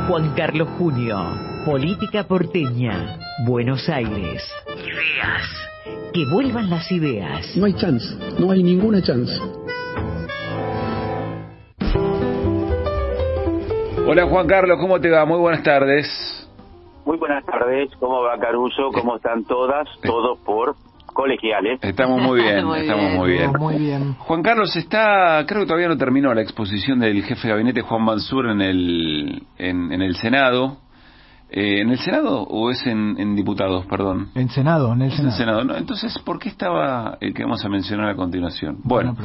Juan Carlos Junio, política porteña, Buenos Aires. Ideas. Que vuelvan las ideas. No hay chance, no hay ninguna chance. Hola Juan Carlos, ¿cómo te va? Muy buenas tardes. Muy buenas tardes, ¿cómo va Caruso? ¿Cómo están todas? Todos por colegiales. Estamos muy bien, muy bien. Juan Carlos, creo que todavía no terminó la exposición del jefe de gabinete Juan Mansur en el Senado. ¿En el Senado o es en diputados, perdón? En Senado. En el Senado, ¿no? Entonces, ¿por qué estaba el que vamos a mencionar a continuación? Bueno,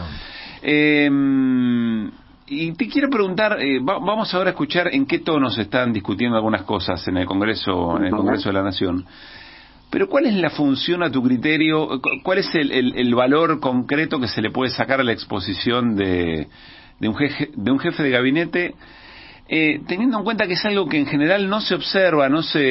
y te quiero preguntar, vamos ahora a escuchar en qué tono se están discutiendo algunas cosas en el Congreso de la Nación. Pero ¿cuál es la función a tu criterio? ¿Cuál es el valor concreto que se le puede sacar a la exposición de un jefe de gabinete, teniendo en cuenta que es algo que en general no se observa, no se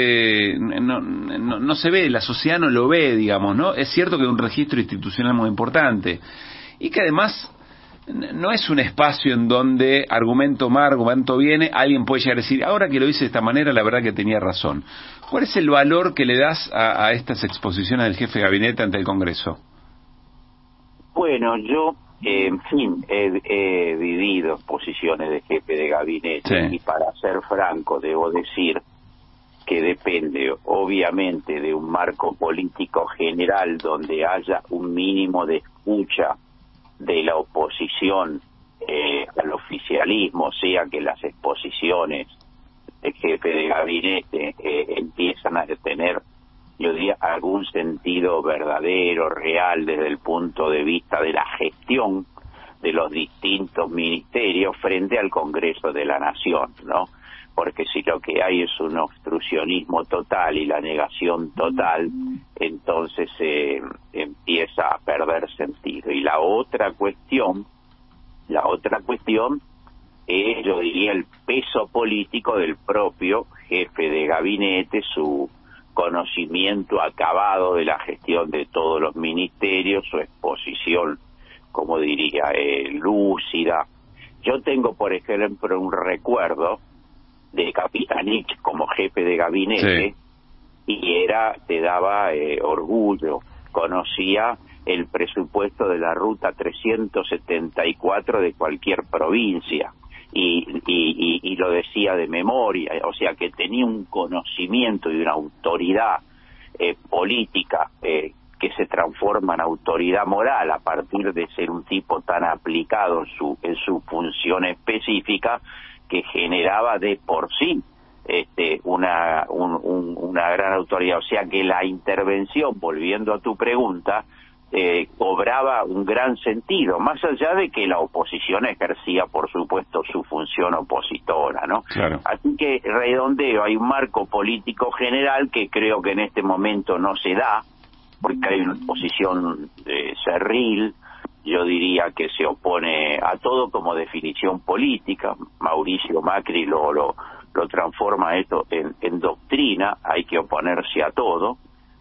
ve, la sociedad no lo ve, digamos, ¿no? Es cierto que es un registro institucional muy importante y que además no es un espacio en donde argumento va, argumento viene, alguien puede llegar a decir, ahora que lo hice de esta manera, la verdad que tenía razón. ¿Cuál es el valor que le das a estas exposiciones del jefe de gabinete ante el Congreso? Bueno, yo, en fin, he vivido exposiciones de jefe de gabinete, sí. Y para ser franco, debo decir que depende, obviamente, de un marco político general donde haya un mínimo de escucha de la oposición al oficialismo, o sea que las exposiciones de jefe de gabinete empiezan a tener, yo diría, algún sentido verdadero, real, desde el punto de vista de la gestión de los distintos ministerios frente al Congreso de la Nación, ¿no? Porque si lo que hay es un obstruccionismo total y la negación total, entonces empieza a perder sentido. Y la otra cuestión es, yo diría, el peso político del propio jefe de gabinete, su conocimiento acabado de la gestión de todos los ministerios, su exposición, como diría, lúcida. Yo tengo, por ejemplo, un recuerdo de Capitanich como jefe de gabinete, sí. Y te daba orgullo, conocía el presupuesto de la ruta 374 de cualquier provincia y lo decía de memoria, o sea que tenía un conocimiento y una autoridad política que se transforma en autoridad moral a partir de ser un tipo tan aplicado en su función específica, que generaba de por sí una gran autoridad. O sea que la intervención, volviendo a tu pregunta, cobraba un gran sentido, más allá de que la oposición ejercía, por supuesto, su función opositora, ¿no? Claro. Así que redondeo, hay un marco político general que creo que en este momento no se da, porque hay una oposición cerril, yo diría que se opone a todo como definición política. Mauricio Macri lo transforma esto en doctrina, hay que oponerse a todo,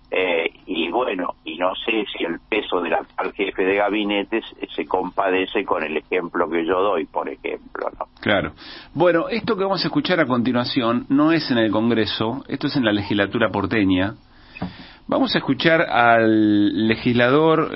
y bueno, y no sé si el peso del actual jefe de gabinete se compadece con el ejemplo que yo doy, por ejemplo, ¿no? Claro. Bueno, esto que vamos a escuchar a continuación no es en el Congreso, esto es en la legislatura porteña. Vamos a escuchar al legislador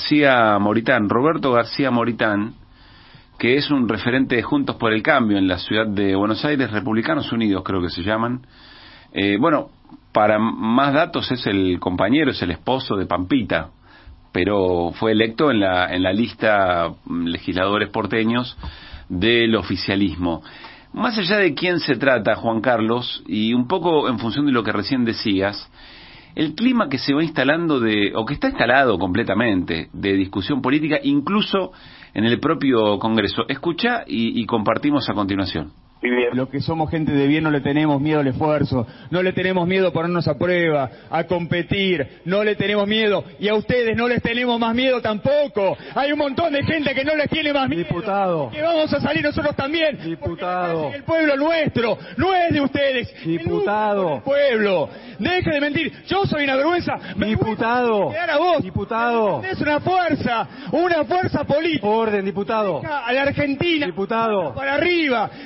Roberto García Moritán, que es un referente de Juntos por el Cambio en la ciudad de Buenos Aires, Republicanos Unidos creo que se llaman. Bueno, para más datos es el esposo de Pampita, pero fue electo en la lista legisladores porteños del oficialismo. Más allá de quién se trata, Juan Carlos, y un poco en función de lo que recién decías, el clima que se va instalando o que está instalado completamente de discusión política, incluso en el propio Congreso. Escucha y compartimos a continuación. Los que somos gente de bien no le tenemos miedo al esfuerzo, no le tenemos miedo a ponernos a prueba, a competir, no le tenemos miedo, y a ustedes no les tenemos más miedo tampoco. Hay un montón de gente que no les tiene más miedo. Diputado. Que vamos a salir nosotros también. Diputado. El pueblo nuestro no es de ustedes. Diputado. El pueblo. Deje de mentir. Yo soy una vergüenza. Diputado. A vos. Diputado. Es una fuerza política. Orden, diputado. A la Argentina. Diputado. Para arriba. 100%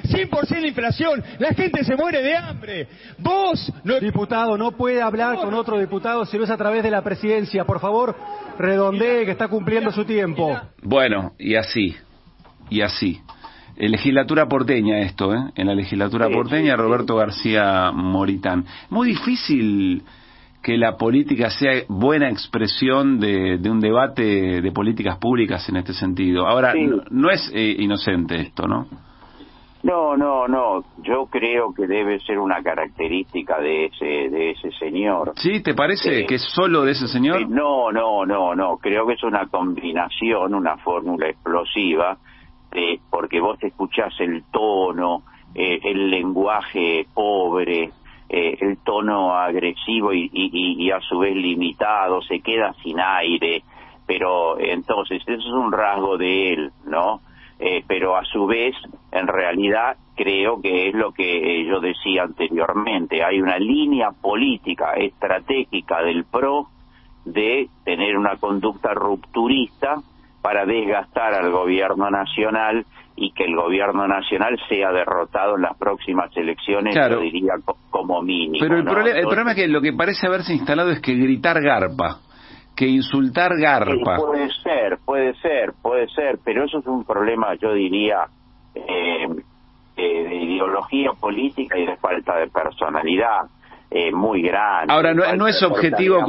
la inflación, la gente se muere de hambre. Vos... No... Diputado, no puede hablar con otro diputado si no es a través de la presidencia. Por favor, redondee, que está cumpliendo su tiempo. Bueno, y así. Legislatura porteña esto, ¿eh? En la legislatura porteña, Roberto García Moritán. Muy difícil que la política sea buena expresión de un debate de políticas públicas en este sentido. Ahora, no es inocente esto, ¿no? No. Yo creo que debe ser una característica de ese señor. ¿Sí? ¿Te parece que es solo de ese señor? No. Creo que es una combinación, una fórmula explosiva, porque vos escuchás el tono, el lenguaje pobre, el tono agresivo y a su vez limitado, se queda sin aire, pero entonces eso es un rasgo de él, ¿no? Pero a su vez, en realidad, creo que es lo que yo decía anteriormente, hay una línea política estratégica del PRO de tener una conducta rupturista para desgastar al gobierno nacional y que el gobierno nacional sea derrotado en las próximas elecciones, claro. Yo diría como mínimo. Pero el problema es que lo que parece haberse instalado es que gritar garpa, que insultar garpa. Puede ser, pero eso es un problema, yo diría, de ideología política y de falta de personalidad. Muy grande. Ahora no es objetivo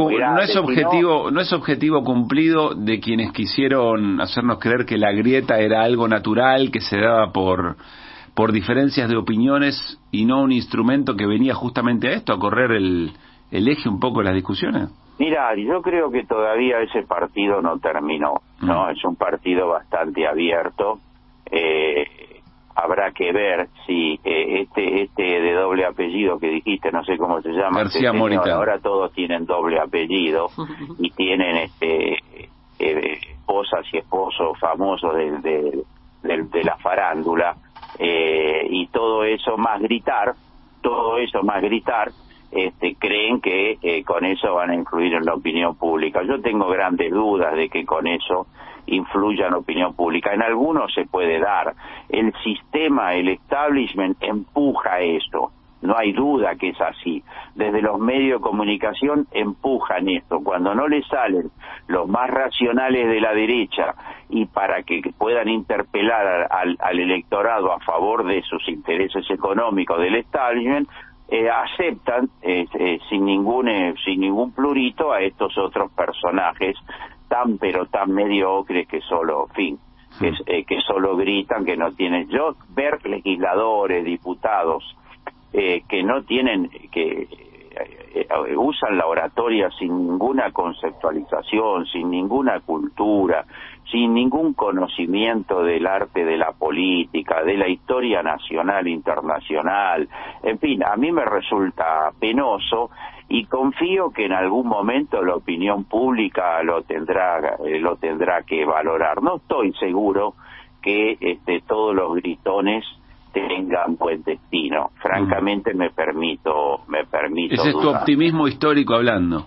cumplido de quienes quisieron hacernos creer que la grieta era algo natural que se daba por diferencias de opiniones y no un instrumento que venía justamente a esto, a correr el eje un poco de las discusiones. Mira, yo creo que todavía ese partido no terminó, ¿no? Es un partido bastante abierto. Habrá que ver si este de doble apellido que dijiste, no sé cómo se llama, García Moritán. Ahora todos tienen doble apellido y tienen esposas y esposos famosos de la farándula, y todo eso más gritar, creen que con eso van a influir en la opinión pública. Yo tengo grandes dudas de que con eso influya en la opinión pública. En algunos se puede dar. El sistema, el establishment empuja esto. No hay duda que es así. Desde los medios de comunicación empujan esto. Cuando no le salen los más racionales de la derecha y para que puedan interpelar al electorado a favor de sus intereses económicos del establishment, aceptan sin ningún plurito a estos otros personajes tan mediocres que solo, que solo gritan, que no tienen. Yo ver legisladores, diputados que no tienen, que usan la oratoria sin ninguna conceptualización, sin ninguna cultura, sin ningún conocimiento del arte de la política, de la historia nacional, internacional, en fin, a mí me resulta penoso y confío que en algún momento la opinión pública lo tendrá que valorar. No estoy seguro que todos los gritones tengan buen destino. Francamente me permito. Ese es tu optimismo histórico hablando.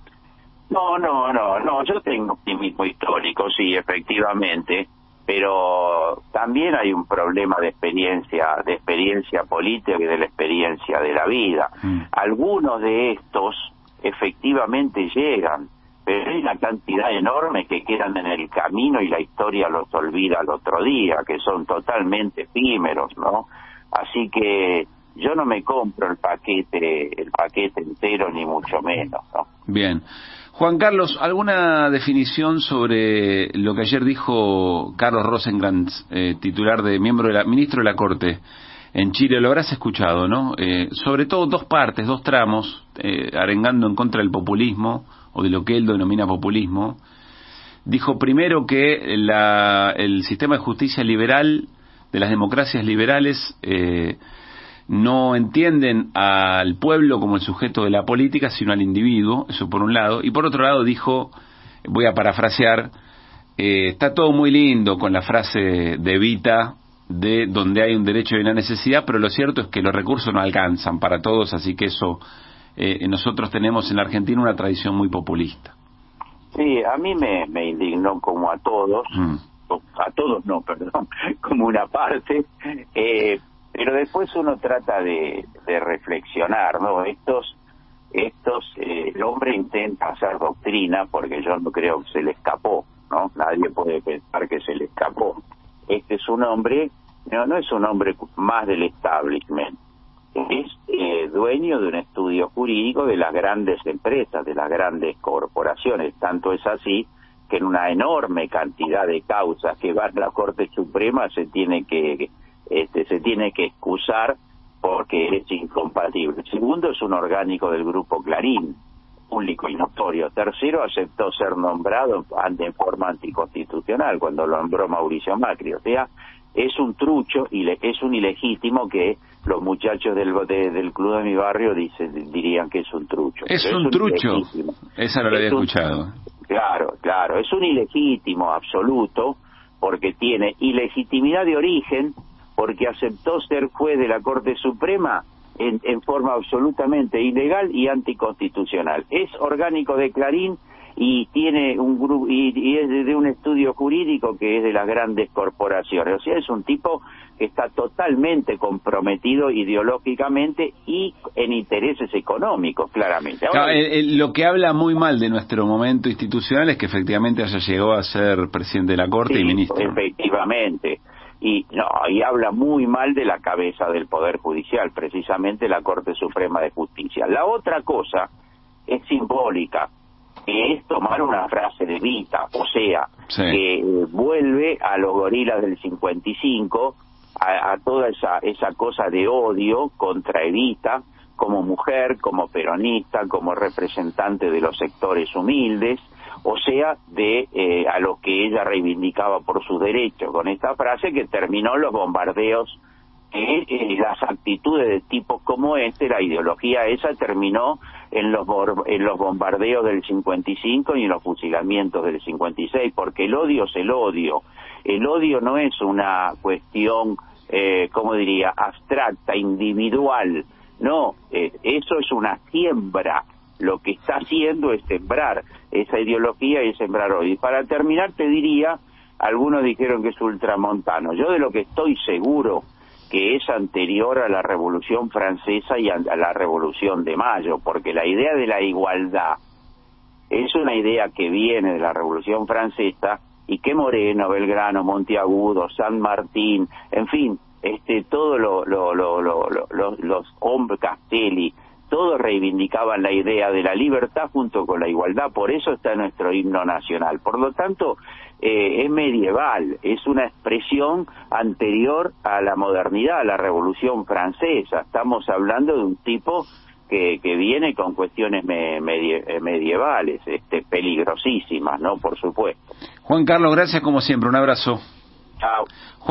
No, yo tengo optimismo histórico, sí, efectivamente, pero también hay un problema de experiencia política y de la experiencia de la vida. Algunos de estos efectivamente llegan, pero hay una cantidad enorme que quedan en el camino y la historia los olvida al otro día, que son totalmente efímeros, ¿no? Así que yo no me compro el paquete entero, ni mucho menos, ¿no? Bien. Juan Carlos, ¿alguna definición sobre lo que ayer dijo Carlos Rosenkrantz, ministro de la Corte en Chile? Lo habrás escuchado, ¿no? Sobre todo dos tramos, arengando en contra del populismo, o de lo que él denomina populismo. Dijo primero que el sistema de justicia liberal, de las democracias liberales, no entienden al pueblo como el sujeto de la política, sino al individuo, eso por un lado. Y por otro lado dijo, voy a parafrasear, está todo muy lindo con la frase de Evita, de donde hay un derecho y una necesidad, pero lo cierto es que los recursos no alcanzan para todos, así que eso, nosotros tenemos en la Argentina una tradición muy populista. Sí, a mí me indignó como a todos, como una parte, Pero después uno trata de reflexionar, ¿no? El hombre intenta hacer doctrina, porque yo no creo que se le escapó, ¿no? Nadie puede pensar que se le escapó. Este es un hombre, no es un hombre más del establishment, es dueño de un estudio jurídico de las grandes empresas, de las grandes corporaciones. Tanto es así que en una enorme cantidad de causas que van a la Corte Suprema se tiene que excusar porque es incompatible. Segundo, es un orgánico del Grupo Clarín, público y notorio. Tercero, aceptó ser nombrado en forma anticonstitucional cuando lo nombró Mauricio Macri. O sea, es un trucho y es un ilegítimo que los muchachos del club de mi barrio dirían que es un trucho. Es un trucho. Ilegítimo. Esa no la había escuchado. Claro, es un ilegítimo absoluto porque tiene ilegitimidad de origen, porque aceptó ser juez de la Corte Suprema en forma absolutamente ilegal y anticonstitucional. Es orgánico de Clarín y tiene un grupo y es de un estudio jurídico que es de las grandes corporaciones. O sea, es un tipo que está totalmente comprometido ideológicamente y en intereses económicos, claramente. Ahora, lo que habla muy mal de nuestro momento institucional es que efectivamente haya llegado a ser presidente de la Corte y ministro. Efectivamente. Y habla muy mal de la cabeza del Poder Judicial, precisamente la Corte Suprema de Justicia. La otra cosa es simbólica, que es tomar una frase de Evita, o sea, sí, que vuelve a los gorilas del 55, a toda esa cosa de odio contra Evita, como mujer, como peronista, como representante de los sectores humildes, o sea, a lo que ella reivindicaba por sus derechos, con esta frase que terminó los bombardeos, las actitudes de tipos como la ideología esa terminó en los bombardeos del 55 y en los fusilamientos del 56, porque el odio es el odio. El odio no es una cuestión, abstracta, individual, no, eso es una siembra. Lo que está haciendo es sembrar esa ideología y sembrar odio. Y para terminar te diría, algunos dijeron que es ultramontano. Yo de lo que estoy seguro que es anterior a la Revolución Francesa y a la Revolución de Mayo, porque la idea de la igualdad es una idea que viene de la Revolución Francesa y que Moreno, Belgrano, Monteagudo, San Martín, en fin, todos los hombres, Castelli, todos reivindicaban la idea de la libertad junto con la igualdad, por eso está nuestro himno nacional. Por lo tanto, es medieval, es una expresión anterior a la modernidad, a la Revolución Francesa. Estamos hablando de un tipo que viene con cuestiones medievales, peligrosísimas, ¿no? Por supuesto. Juan Carlos, gracias como siempre, un abrazo. Chao.